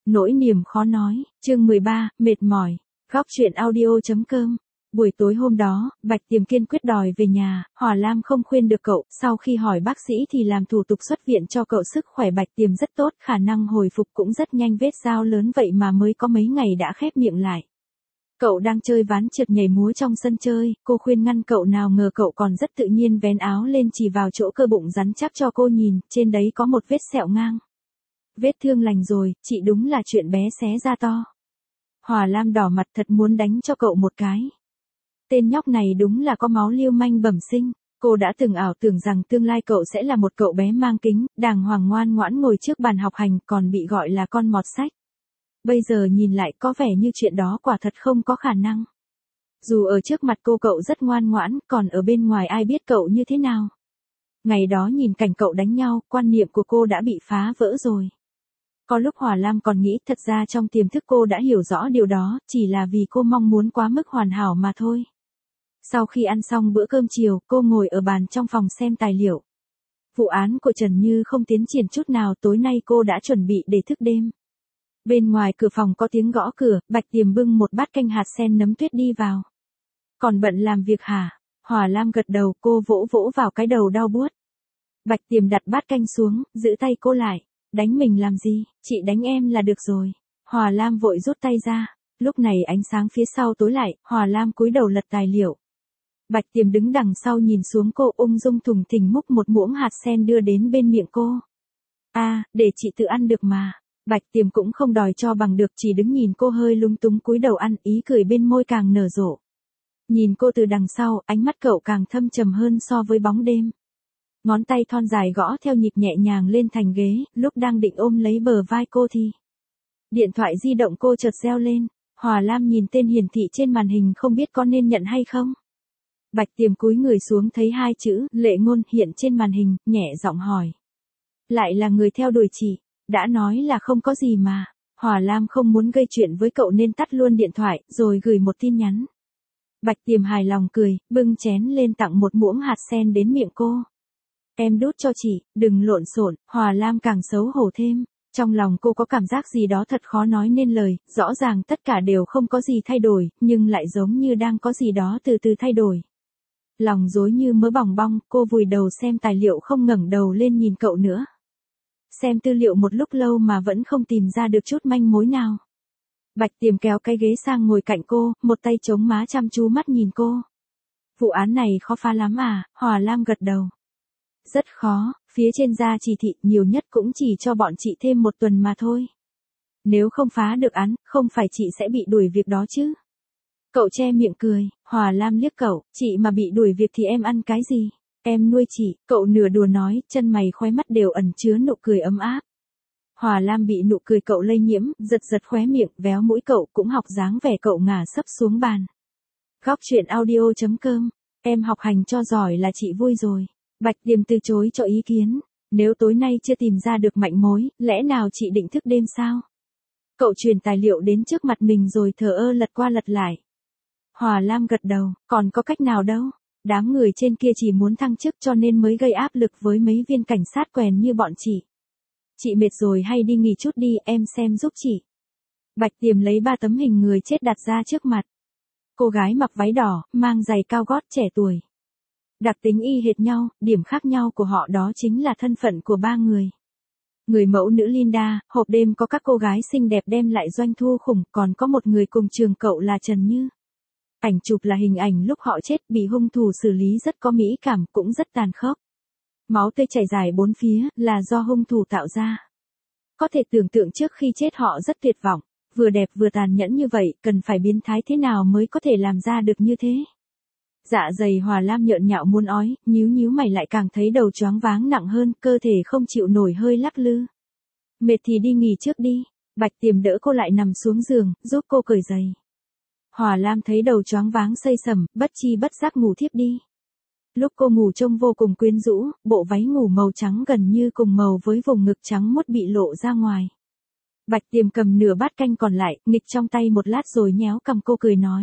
Nỗi niềm khó nói, chương 13, mệt mỏi. Góc truyện audio.com. Buổi tối hôm đó, Bạch Tiềm kiên quyết đòi về nhà, Hòa Lam không khuyên được cậu, sau khi hỏi bác sĩ thì làm thủ tục xuất viện cho cậu. Sức khỏe Bạch Tiềm rất tốt, khả năng hồi phục cũng rất nhanh, vết dao lớn vậy mà mới có mấy ngày đã khép miệng lại. Cậu đang chơi ván trượt nhảy múa trong sân chơi, cô khuyên ngăn cậu, nào ngờ cậu còn rất tự nhiên vén áo lên chỉ vào chỗ cơ bụng rắn chắc cho cô nhìn, trên đấy có một vết sẹo ngang. Vết thương lành rồi, chị đúng là chuyện bé xé ra to. Hòa Lam đỏ mặt thật muốn đánh cho cậu một cái. Tên nhóc này đúng là có máu lưu manh bẩm sinh. Cô đã từng ảo tưởng rằng tương lai cậu sẽ là một cậu bé mang kính, đàng hoàng ngoan ngoãn ngồi trước bàn học hành, còn bị gọi là con mọt sách. Bây giờ nhìn lại có vẻ như chuyện đó quả thật không có khả năng. Dù ở trước mặt cô cậu rất ngoan ngoãn, còn ở bên ngoài ai biết cậu như thế nào. Ngày đó nhìn cảnh cậu đánh nhau, quan niệm của cô đã bị phá vỡ rồi. Có lúc Hòa Lam còn nghĩ thật ra trong tiềm thức cô đã hiểu rõ điều đó, chỉ là vì cô mong muốn quá mức hoàn hảo mà thôi. Sau khi ăn xong bữa cơm chiều, cô ngồi ở bàn trong phòng xem tài liệu. Vụ án của Trần Như không tiến triển chút nào, tối nay cô đã chuẩn bị để thức đêm. Bên ngoài cửa phòng có tiếng gõ cửa, Bạch Tiềm bưng một bát canh hạt sen nấm tuyết đi vào. Còn bận làm việc hả? Hòa Lam gật đầu, cô vỗ vỗ vào cái đầu đau buốt. Bạch Tiềm đặt bát canh xuống, giữ tay cô lại. Đánh mình làm gì, chị đánh em là được rồi. Hòa Lam vội rút tay ra. Lúc này ánh sáng phía sau tối lại, Hòa Lam cúi đầu lật tài liệu. Bạch Tiềm đứng đằng sau nhìn xuống cô, ung dung thùng thình múc một muỗng hạt sen đưa đến bên miệng cô. Để chị tự ăn được mà. Bạch Tiềm cũng không đòi cho bằng được, chỉ đứng nhìn cô hơi lung túng cúi đầu ăn, ý cười bên môi càng nở rộ. Nhìn cô từ đằng sau, ánh mắt cậu càng thâm trầm hơn so với bóng đêm. Ngón tay thon dài gõ theo nhịp nhẹ nhàng lên thành ghế, lúc đang định ôm lấy bờ vai cô thì điện thoại di động cô chợt reo lên. Hòa Lam nhìn tên hiển thị trên màn hình không biết có nên nhận hay không. Bạch Tiềm cúi người xuống thấy hai chữ Lệ Ngôn hiện trên màn hình, nhẹ giọng hỏi. Lại là người theo đuổi chị, đã nói là không có gì mà. Hòa Lam không muốn gây chuyện với cậu nên tắt luôn điện thoại, rồi gửi một tin nhắn. Bạch Tiềm hài lòng cười, bưng chén lên tặng một muỗng hạt sen đến miệng cô. Em đút cho chị, đừng lộn xộn. Hòa Lam càng xấu hổ thêm. Trong lòng cô có cảm giác gì đó thật khó nói nên lời, rõ ràng tất cả đều không có gì thay đổi, nhưng lại giống như đang có gì đó từ từ thay đổi. Lòng rối như mớ bòng bong, cô vùi đầu xem tài liệu không ngẩng đầu lên nhìn cậu nữa. Xem tư liệu một lúc lâu mà vẫn không tìm ra được chút manh mối nào. Bạch Tiềm kéo cái ghế sang ngồi cạnh cô, một tay chống má chăm chú mắt nhìn cô. Vụ án này khó phá lắm à? Hòa Lam gật đầu. Rất khó, phía trên ra chỉ thị nhiều nhất cũng chỉ cho bọn chị thêm 1 tuần mà thôi. Nếu không phá được án, không phải chị sẽ bị đuổi việc đó chứ? Cậu che miệng cười, Hòa Lam liếc cậu, chị mà bị đuổi việc thì em ăn cái gì? Em nuôi chị, cậu nửa đùa nói, chân mày khóe mắt đều ẩn chứa nụ cười ấm áp. Hòa Lam bị nụ cười cậu lây nhiễm, giật giật khóe miệng, véo mũi cậu, cũng học dáng vẻ cậu ngả sấp xuống bàn. Góc truyện audio.com, em học hành cho giỏi là chị vui rồi. Bạch Tiềm từ chối cho ý kiến. Nếu tối nay chưa tìm ra được manh mối, lẽ nào chị định thức đêm sao? Cậu truyền tài liệu đến trước mặt mình rồi thờ ơ lật qua lật lại. Hòa Lam gật đầu, còn có cách nào đâu. Đám người trên kia chỉ muốn thăng chức cho nên mới gây áp lực với mấy viên cảnh sát quèn như bọn chị. Chị mệt rồi hay đi nghỉ chút đi, em xem giúp chị. Bạch Tiềm lấy 3 tấm hình người chết đặt ra trước mặt. Cô gái mặc váy đỏ, mang giày cao gót, trẻ tuổi. Đặc tính y hệt nhau, điểm khác nhau của họ đó chính là thân phận của 3 người. Người mẫu nữ Linda, hộp đêm có các cô gái xinh đẹp đem lại doanh thu khủng, còn có một người cùng trường cậu là Trần Như. Ảnh chụp là hình ảnh lúc họ chết, bị hung thủ xử lý rất có mỹ cảm, cũng rất tàn khốc. Máu tươi chảy dài 4 phía, là do hung thủ tạo ra. Có thể tưởng tượng trước khi chết họ rất tuyệt vọng, vừa đẹp vừa tàn nhẫn như vậy, cần phải biến thái thế nào mới có thể làm ra được như thế. Dạ dày Hòa Lam nhợn nhạo muốn ói, nhíu mày lại càng thấy đầu choáng váng nặng hơn, cơ thể không chịu nổi hơi lắc lư. Mệt thì đi nghỉ trước đi. Bạch Tiềm đỡ cô lại nằm xuống giường, giúp cô cởi giày. Hòa Lam thấy đầu choáng váng xây sầm, bất chi bất giác ngủ thiếp đi. Lúc cô ngủ trông vô cùng quyến rũ, bộ váy ngủ màu trắng gần như cùng màu với vùng ngực trắng muốt bị lộ ra ngoài. Bạch Tiềm cầm nửa bát canh còn lại, nghịch trong tay một lát rồi nhéo cằm cô cười nói.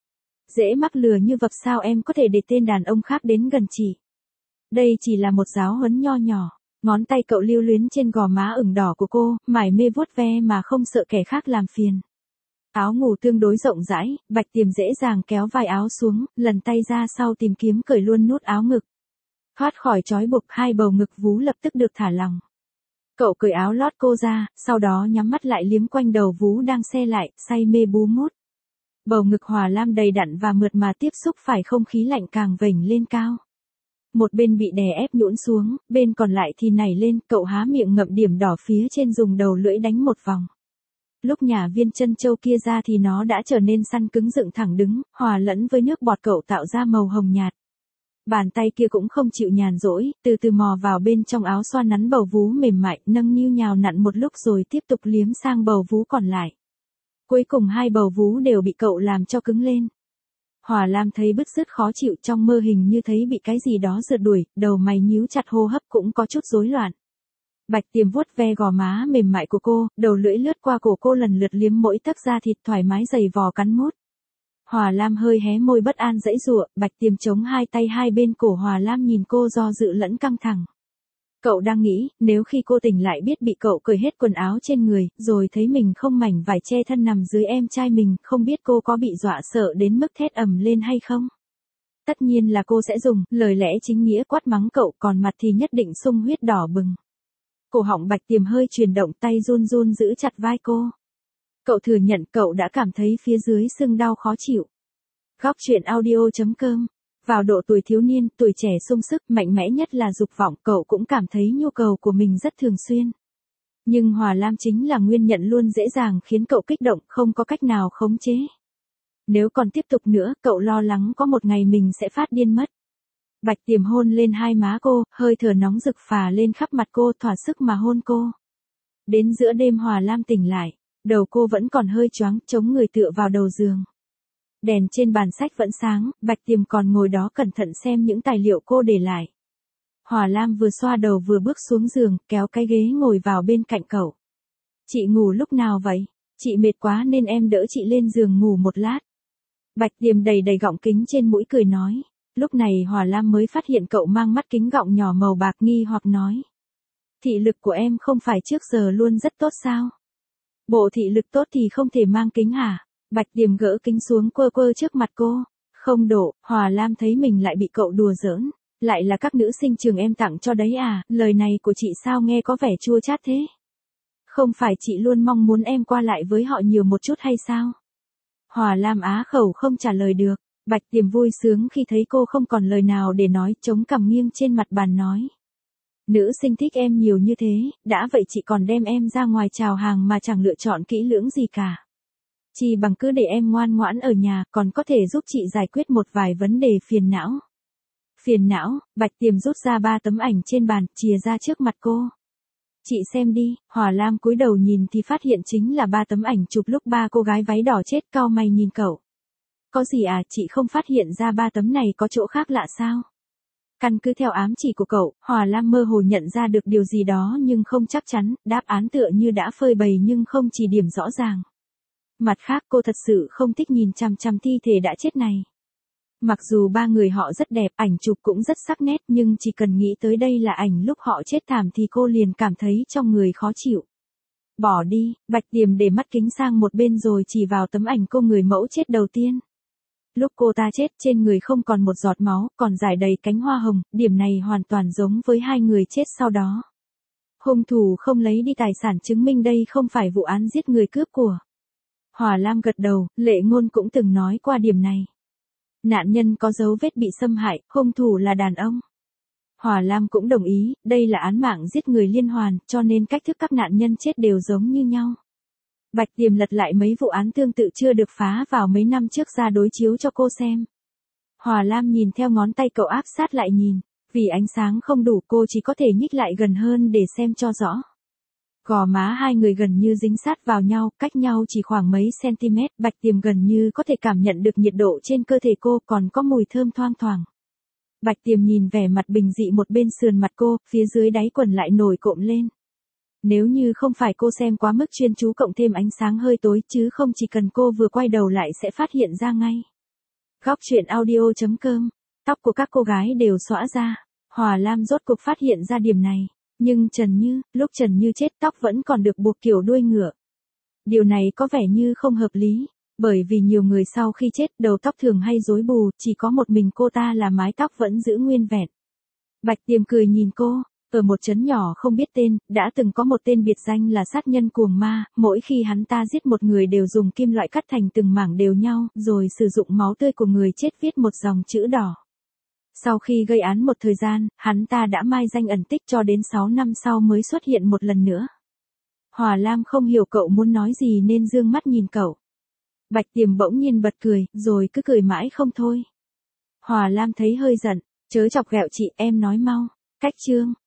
Dễ mắc lừa như vật, sao em có thể để tên đàn ông khác đến gần chị? Đây chỉ là một giáo huấn nho nhỏ. Ngón tay cậu lưu luyến trên gò má ửng đỏ của cô, mải mê vuốt ve mà không sợ kẻ khác làm phiền. Áo ngủ tương đối rộng rãi, Bạch Tiềm dễ dàng kéo vai áo xuống, lần tay ra sau tìm kiếm cởi luôn nút áo ngực. Thoát khỏi trói buộc, hai bầu ngực vú lập tức được thả lỏng. Cậu cởi áo lót cô ra, sau đó nhắm mắt lại liếm quanh đầu vú đang se lại, say mê bú mút. Bầu ngực Hòa Lam đầy đặn và mượt mà tiếp xúc phải không khí lạnh càng vểnh lên cao. Một bên bị đè ép nhũn xuống, bên còn lại thì nảy lên, cậu há miệng ngậm điểm đỏ phía trên dùng đầu lưỡi đánh một vòng. Lúc nhả viên chân châu kia ra thì nó đã trở nên săn cứng dựng thẳng đứng, hòa lẫn với nước bọt cậu tạo ra màu hồng nhạt. Bàn tay kia cũng không chịu nhàn rỗi, từ từ mò vào bên trong áo xoa nắn bầu vú mềm mại, nâng niu nhào nặn một lúc rồi tiếp tục liếm sang bầu vú còn lại. Cuối cùng hai bầu vú đều bị cậu làm cho cứng lên. Hòa Lam thấy bứt rứt khó chịu, trong mơ hình như thấy bị cái gì đó rượt đuổi, đầu mày nhíu chặt, hô hấp cũng có chút rối loạn. Bạch Tiềm vuốt ve gò má mềm mại của cô, đầu lưỡi lướt qua cổ cô lần lượt liếm mỗi tấc da thịt thoải mái dày vò cắn mút. Hòa Lam hơi hé môi bất an giãy giụa, Bạch Tiềm chống hai tay hai bên cổ Hòa Lam nhìn cô do dự lẫn căng thẳng. Cậu đang nghĩ, nếu khi cô tỉnh lại biết bị cậu cởi hết quần áo trên người, rồi thấy mình không mảnh vải che thân nằm dưới em trai mình, không biết cô có bị dọa sợ đến mức thét ầm lên hay không? Tất nhiên là cô sẽ dùng lời lẽ chính nghĩa quát mắng cậu, còn mặt thì nhất định sung huyết đỏ bừng. Cổ họng Bạch Tiềm hơi chuyển động, tay run run giữ chặt vai cô. Cậu thừa nhận cậu đã cảm thấy phía dưới sưng đau khó chịu. Góc truyện audio.com. Vào độ tuổi thiếu niên, tuổi trẻ sung sức, mạnh mẽ nhất là dục vọng, cậu cũng cảm thấy nhu cầu của mình rất thường xuyên. Nhưng Hòa Lam chính là nguyên nhân luôn dễ dàng khiến cậu kích động, không có cách nào khống chế. Nếu còn tiếp tục nữa, cậu lo lắng có một ngày mình sẽ phát điên mất. Bạch Tiềm hôn lên hai má cô, hơi thở nóng rực phả lên khắp mặt cô, thỏa sức mà hôn cô. Đến giữa đêm Hòa Lam tỉnh lại, đầu cô vẫn còn hơi choáng, chống người tựa vào đầu giường. Đèn trên bàn sách vẫn sáng, Bạch Tiềm còn ngồi đó cẩn thận xem những tài liệu cô để lại. Hòa Lam vừa xoa đầu vừa bước xuống giường, kéo cái ghế ngồi vào bên cạnh cậu. Chị ngủ lúc nào vậy? Chị mệt quá nên em đỡ chị lên giường ngủ một lát. Bạch Tiềm đầy đầy gọng kính trên mũi cười nói. Lúc này Hòa Lam mới phát hiện cậu mang mắt kính gọng nhỏ màu bạc, nghi hoặc nói. Thị lực của em không phải trước giờ luôn rất tốt sao? Bộ thị lực tốt thì không thể mang kính hả? Bạch Tiềm gỡ kính xuống quơ quơ trước mặt cô. Không độ, Hòa Lam thấy mình lại bị cậu đùa giỡn. Lại là các nữ sinh trường em tặng cho đấy à, lời này của chị sao nghe có vẻ chua chát thế? Không phải chị luôn mong muốn em qua lại với họ nhiều một chút hay sao? Hòa Lam á khẩu không trả lời được. Bạch Tiềm vui sướng khi thấy cô không còn lời nào để nói, chống cằm nghiêng trên mặt bàn nói. Nữ sinh thích em nhiều như thế, đã vậy chị còn đem em ra ngoài chào hàng mà chẳng lựa chọn kỹ lưỡng gì cả. Chỉ bằng cứ để em ngoan ngoãn ở nhà, còn có thể giúp chị giải quyết một vài vấn đề phiền não. Phiền não, Bạch Tiềm rút ra 3 tấm ảnh trên bàn, chìa ra trước mặt cô. Chị xem đi, Hòa Lam cúi đầu nhìn thì phát hiện chính là 3 tấm ảnh chụp lúc 3 cô gái váy đỏ chết, cau mày nhìn cậu. Có gì à, chị không phát hiện ra 3 tấm này có chỗ khác lạ sao? Căn cứ theo ám chỉ của cậu, Hòa Lam mơ hồ nhận ra được điều gì đó nhưng không chắc chắn, đáp án tựa như đã phơi bày nhưng không chỉ điểm rõ ràng. Mặt khác cô thật sự không thích nhìn chằm chằm thi thể đã chết này. Mặc dù 3 người họ rất đẹp, ảnh chụp cũng rất sắc nét, nhưng chỉ cần nghĩ tới đây là ảnh lúc họ chết thảm thì cô liền cảm thấy trong người khó chịu. Bỏ đi, Bạch Tiềm để mắt kính sang một bên rồi chỉ vào tấm ảnh cô người mẫu chết đầu tiên. Lúc cô ta chết, trên người không còn một giọt máu, còn rải đầy cánh hoa hồng, điểm này hoàn toàn giống với 2 người chết sau đó. Hung thủ không lấy đi tài sản chứng minh đây không phải vụ án giết người cướp của. Hòa Lam gật đầu, Lệ Ngôn cũng từng nói qua điểm này. Nạn nhân có dấu vết bị xâm hại, hung thủ là đàn ông. Hòa Lam cũng đồng ý, đây là án mạng giết người liên hoàn, cho nên cách thức các nạn nhân chết đều giống như nhau. Bạch Tiềm lật lại mấy vụ án tương tự chưa được phá vào mấy năm trước ra đối chiếu cho cô xem. Hòa Lam nhìn theo ngón tay cậu áp sát lại nhìn, vì ánh sáng không đủ cô chỉ có thể nhích lại gần hơn để xem cho rõ. Gò má hai người gần như dính sát vào nhau, cách nhau chỉ khoảng mấy cm, Bạch Tiềm gần như có thể cảm nhận được nhiệt độ trên cơ thể cô, còn có mùi thơm thoang thoảng. Bạch Tiềm nhìn vẻ mặt bình dị một bên sườn mặt cô, phía dưới đáy quần lại nổi cộm lên. Nếu như không phải cô xem quá mức chuyên chú cộng thêm ánh sáng hơi tối, chứ không chỉ cần cô vừa quay đầu lại sẽ phát hiện ra ngay. Góc truyện audio.com. Tóc của các cô gái đều xõa ra. Hòa Lam rốt cuộc phát hiện ra điểm này. Nhưng lúc Trần Như chết tóc vẫn còn được buộc kiểu đuôi ngựa. Điều này có vẻ như không hợp lý, bởi vì nhiều người sau khi chết đầu tóc thường hay rối bù, chỉ có một mình cô ta là mái tóc vẫn giữ nguyên vẹn. Bạch Tiềm cười nhìn cô, ở một trấn nhỏ không biết tên, đã từng có một tên biệt danh là sát nhân cuồng ma, mỗi khi hắn ta giết một người đều dùng kim loại cắt thành từng mảng đều nhau, rồi sử dụng máu tươi của người chết viết một dòng chữ đỏ. Sau khi gây án một thời gian, hắn ta đã mai danh ẩn tích cho đến 6 năm sau mới xuất hiện một lần nữa. Hòa Lam không hiểu cậu muốn nói gì nên dương mắt nhìn cậu. Bạch Tiềm bỗng nhiên bật cười, rồi cứ cười mãi không thôi. Hòa Lam thấy hơi giận, chớ chọc ghẹo chị, em nói mau. Cách chương